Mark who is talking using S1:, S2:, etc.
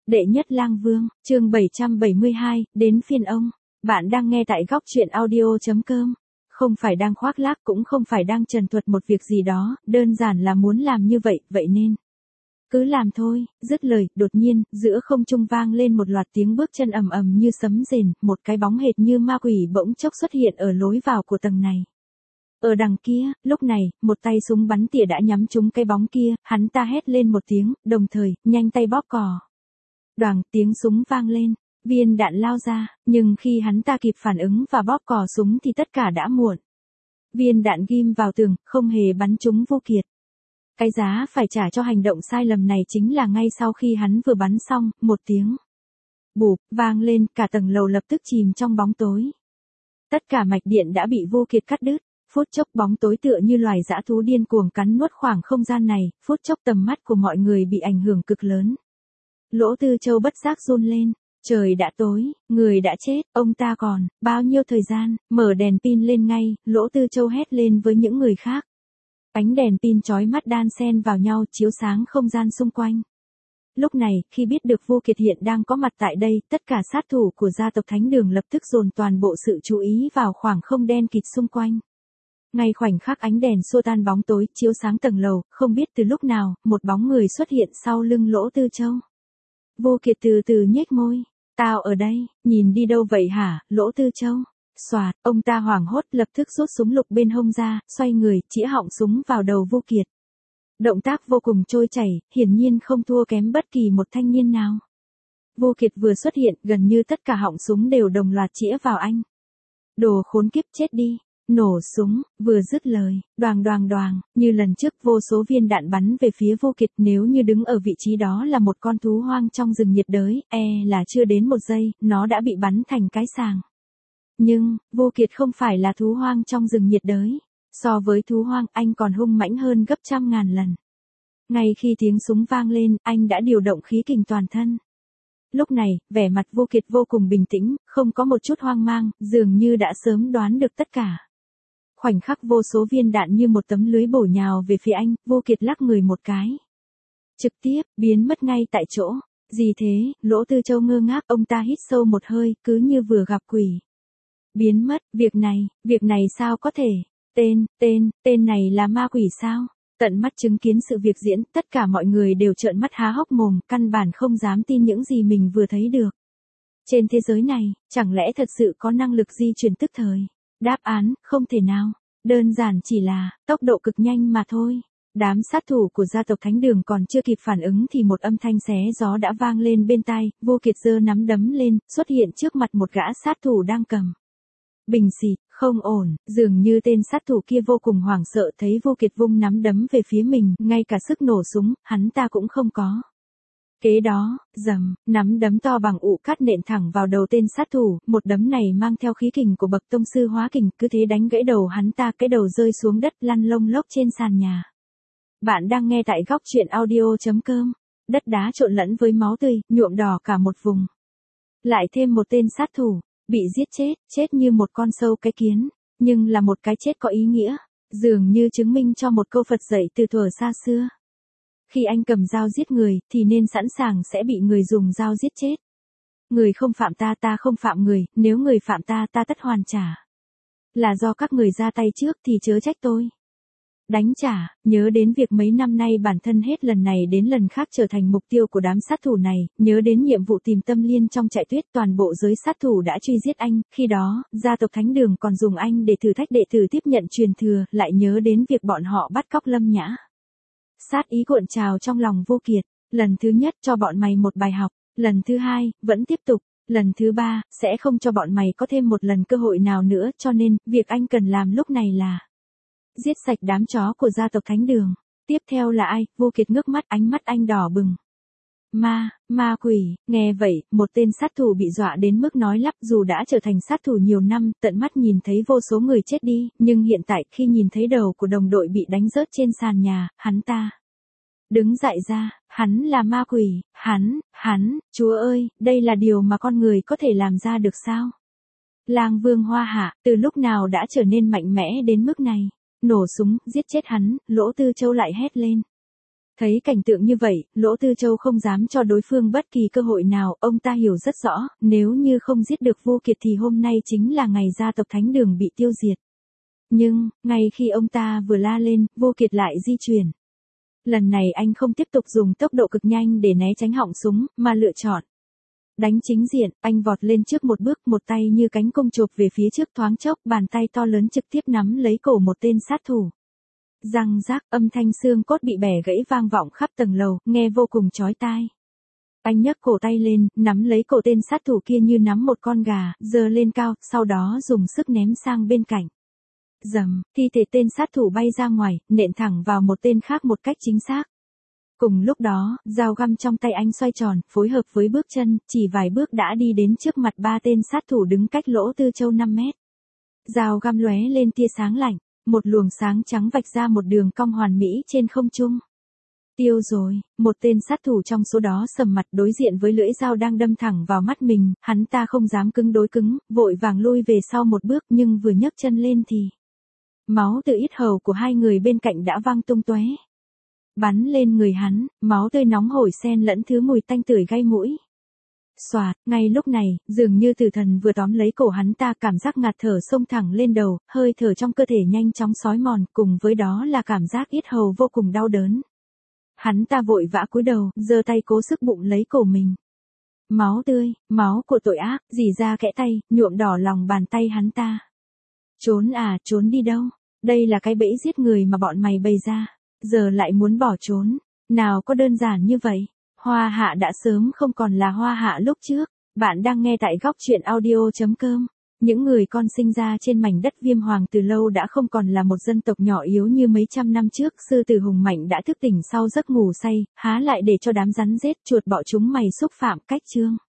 S1: Đệ nhất lang vương, chương 772, đến phiên ông. Bạn đang nghe tại góc truyện audio.com. Không phải đang khoác lác cũng không phải đang trần thuật một việc gì đó, đơn giản là muốn làm như vậy, vậy nên. Cứ làm thôi, dứt lời, đột nhiên, giữa không trung vang lên một loạt tiếng bước chân ầm ầm như sấm rền, một cái bóng hệt như ma quỷ bỗng chốc xuất hiện ở lối vào của tầng này. Ở đằng kia, lúc này, một tay súng bắn tỉa đã nhắm trúng cái bóng kia, hắn ta hét lên một tiếng, đồng thời, nhanh tay bóp cò. Đoàng, tiếng súng vang lên, viên đạn lao ra, nhưng khi hắn ta kịp phản ứng và bóp cò súng thì tất cả đã muộn. Viên đạn ghim vào tường, không hề bắn trúng Vô Kiệt. Cái giá phải trả cho hành động sai lầm này chính là ngay sau khi hắn vừa bắn xong, một tiếng bụp vang lên, cả tầng lầu lập tức chìm trong bóng tối. Tất cả mạch điện đã bị Vô Kiệt cắt đứt. Phút chốc bóng tối tựa như loài dã thú điên cuồng cắn nuốt khoảng không gian này, phút chốc tầm mắt của mọi người bị ảnh hưởng cực lớn. Lỗ Tư Châu bất giác run lên, trời đã tối, người đã chết, ông ta còn bao nhiêu thời gian, mở đèn pin lên ngay, Lỗ Tư Châu hét lên với những người khác. Ánh đèn pin chói mắt đan xen vào nhau chiếu sáng không gian xung quanh. Lúc này, khi biết được Vô Kiệt hiện đang có mặt tại đây, tất cả sát thủ của gia tộc Thánh Đường lập tức dồn toàn bộ sự chú ý vào khoảng không đen kịt xung quanh. Ngay khoảnh khắc ánh đèn xua tan bóng tối, chiếu sáng tầng lầu, không biết từ lúc nào, một bóng người xuất hiện sau lưng Lỗ Tư Châu. Vô Kiệt từ từ nhếch môi, tao ở đây, nhìn đi đâu vậy hả, Lỗ Tư Châu? Xoạt, ông ta hoảng hốt lập tức rút súng lục bên hông ra, xoay người, chĩa họng súng vào đầu Vô Kiệt. Động tác vô cùng trôi chảy, hiển nhiên không thua kém bất kỳ một thanh niên nào. Vô Kiệt vừa xuất hiện, gần như tất cả họng súng đều đồng loạt chĩa vào anh. Đồ khốn kiếp, chết đi! Nổ súng, vừa dứt lời, đoàng đoàng đoàng, như lần trước vô số viên đạn bắn về phía Vô Kiệt, nếu như đứng ở vị trí đó là một con thú hoang trong rừng nhiệt đới, là chưa đến một giây, nó đã bị bắn thành cái sàng. Nhưng, Vô Kiệt không phải là thú hoang trong rừng nhiệt đới. So với thú hoang, anh còn hung mãnh hơn gấp trăm ngàn lần. Ngay khi tiếng súng vang lên, anh đã điều động khí kình toàn thân. Lúc này, vẻ mặt Vô Kiệt vô cùng bình tĩnh, không có một chút hoang mang, dường như đã sớm đoán được tất cả. Khoảnh khắc vô số viên đạn như một tấm lưới bổ nhào về phía anh, Vô Kiệt lắc người một cái. Trực tiếp, biến mất ngay tại chỗ. Gì thế, Lỗ Tư Châu ngơ ngác, ông ta hít sâu một hơi, cứ như vừa gặp quỷ. Biến mất, việc này sao có thể? Tên này là ma quỷ sao? Tận mắt chứng kiến sự việc diễn, tất cả mọi người đều trợn mắt há hốc mồm, căn bản không dám tin những gì mình vừa thấy được. Trên thế giới này, chẳng lẽ thật sự có năng lực di chuyển tức thời? Đáp án, không thể nào. Đơn giản chỉ là, tốc độ cực nhanh mà thôi. Đám sát thủ của gia tộc Thánh Đường còn chưa kịp phản ứng thì một âm thanh xé gió đã vang lên bên tai, Vô Kiệt giơ nắm đấm lên, xuất hiện trước mặt một gã sát thủ đang cầm. Bình xịt, không ổn, dường như tên sát thủ kia vô cùng hoảng sợ thấy Vô Kiệt vung nắm đấm về phía mình, ngay cả sức nổ súng, hắn ta cũng không có. Kế đó, rầm, nắm đấm to bằng ụ cát nện thẳng vào đầu tên sát thủ, một đấm này mang theo khí kình của bậc tông sư hóa kình, cứ thế đánh gãy đầu hắn ta, cái đầu rơi xuống đất lăn lông lốc trên sàn nhà. Bạn đang nghe tại góc truyện audio.com, đất đá trộn lẫn với máu tươi, nhuộm đỏ cả một vùng. Lại thêm một tên sát thủ, bị giết chết như một con sâu cái kiến, nhưng là một cái chết có ý nghĩa, dường như chứng minh cho một câu Phật dạy từ thuở xa xưa. Khi anh cầm dao giết người, thì nên sẵn sàng sẽ bị người dùng dao giết chết. Người không phạm ta, ta không phạm người, nếu người phạm ta, ta tất hoàn trả. Là do các người ra tay trước thì chớ trách tôi. Đánh trả, nhớ đến việc mấy năm nay bản thân hết lần này đến lần khác trở thành mục tiêu của đám sát thủ này, nhớ đến nhiệm vụ tìm Tâm Liên trong trại tuyết, toàn bộ giới sát thủ đã truy giết anh, khi đó, gia tộc Thánh Đường còn dùng anh để thử thách đệ tử tiếp nhận truyền thừa, lại nhớ đến việc bọn họ bắt cóc Lâm Nhã. Sát ý cuộn trào trong lòng Vô Kiệt, lần thứ nhất cho bọn mày một bài học, lần thứ hai, vẫn tiếp tục, lần thứ ba, sẽ không cho bọn mày có thêm một lần cơ hội nào nữa, cho nên, việc anh cần làm lúc này là giết sạch đám chó của gia tộc Thánh Đường. Tiếp theo là ai? Vô Kiệt ngước mắt, ánh mắt anh đỏ bừng. Ma quỷ, nghe vậy, một tên sát thủ bị dọa đến mức nói lắp, dù đã trở thành sát thủ nhiều năm, tận mắt nhìn thấy vô số người chết đi, nhưng hiện tại khi nhìn thấy đầu của đồng đội bị đánh rớt trên sàn nhà, hắn ta đứng dậy ra, hắn là ma quỷ, hắn, Chúa ơi, đây là điều mà con người có thể làm ra được sao? Lang Vương Hoa Hạ, từ lúc nào đã trở nên mạnh mẽ đến mức này? Nổ súng, giết chết hắn, Lỗ Tư Châu lại hét lên. Thấy cảnh tượng như vậy, Lỗ Tư Châu không dám cho đối phương bất kỳ cơ hội nào, ông ta hiểu rất rõ, nếu như không giết được Vô Kiệt thì hôm nay chính là ngày gia tộc Thánh Đường bị tiêu diệt. Nhưng, ngay khi ông ta vừa la lên, Vô Kiệt lại di chuyển. Lần này anh không tiếp tục dùng tốc độ cực nhanh để né tránh họng súng, mà lựa chọn đánh chính diện, anh vọt lên trước một bước, một tay như cánh cung chộp về phía trước, thoáng chốc, bàn tay to lớn trực tiếp nắm lấy cổ một tên sát thủ. Răng rác, âm thanh xương cốt bị bẻ gãy vang vọng khắp tầng lầu, nghe vô cùng chói tai. Anh nhấc cổ tay lên, nắm lấy cổ tên sát thủ kia như nắm một con gà, giơ lên cao, sau đó dùng sức ném sang bên cạnh. Rầm, thi thể tên sát thủ bay ra ngoài, nện thẳng vào một tên khác một cách chính xác. Cùng lúc đó, dao găm trong tay anh xoay tròn, phối hợp với bước chân, chỉ vài bước đã đi đến trước mặt ba tên sát thủ đứng cách Lỗ Tư Châu 5 mét. Dao găm lóe lên tia sáng lạnh, một luồng sáng trắng vạch ra một đường cong hoàn mỹ trên không trung. Tiêu rồi, một tên sát thủ trong số đó sầm mặt đối diện với lưỡi dao đang đâm thẳng vào mắt mình, hắn ta không dám cứng đối cứng, vội vàng lui về sau một bước, nhưng vừa nhấc chân lên thì máu từ yết hầu của hai người bên cạnh đã văng tung tóe. Bắn lên người hắn, máu tươi nóng hổi xen lẫn thứ mùi tanh tưởi gai mũi. Xoạt, ngay lúc này, dường như tử thần vừa tóm lấy cổ hắn ta, cảm giác ngạt thở xông thẳng lên đầu, hơi thở trong cơ thể nhanh chóng xói mòn, cùng với đó là cảm giác yết hầu vô cùng đau đớn. Hắn ta vội vã cúi đầu, giơ tay cố sức bụng lấy cổ mình. Máu tươi, máu của tội ác, rỉ ra kẽ tay, nhuộm đỏ lòng bàn tay hắn ta. Trốn à, trốn đi đâu? Đây là cái bẫy giết người mà bọn mày bày ra. Giờ lại muốn bỏ trốn. Nào có đơn giản như vậy. Hoa Hạ đã sớm không còn là Hoa Hạ lúc trước. Bạn đang nghe tại góc truyện audio.com. Những người con sinh ra trên mảnh đất Viêm Hoàng từ lâu đã không còn là một dân tộc nhỏ yếu như mấy trăm năm trước. Sư tử hùng mạnh đã thức tỉnh sau giấc ngủ say, há lại để cho đám rắn rết chuột bọ chúng mày xúc phạm cách chương.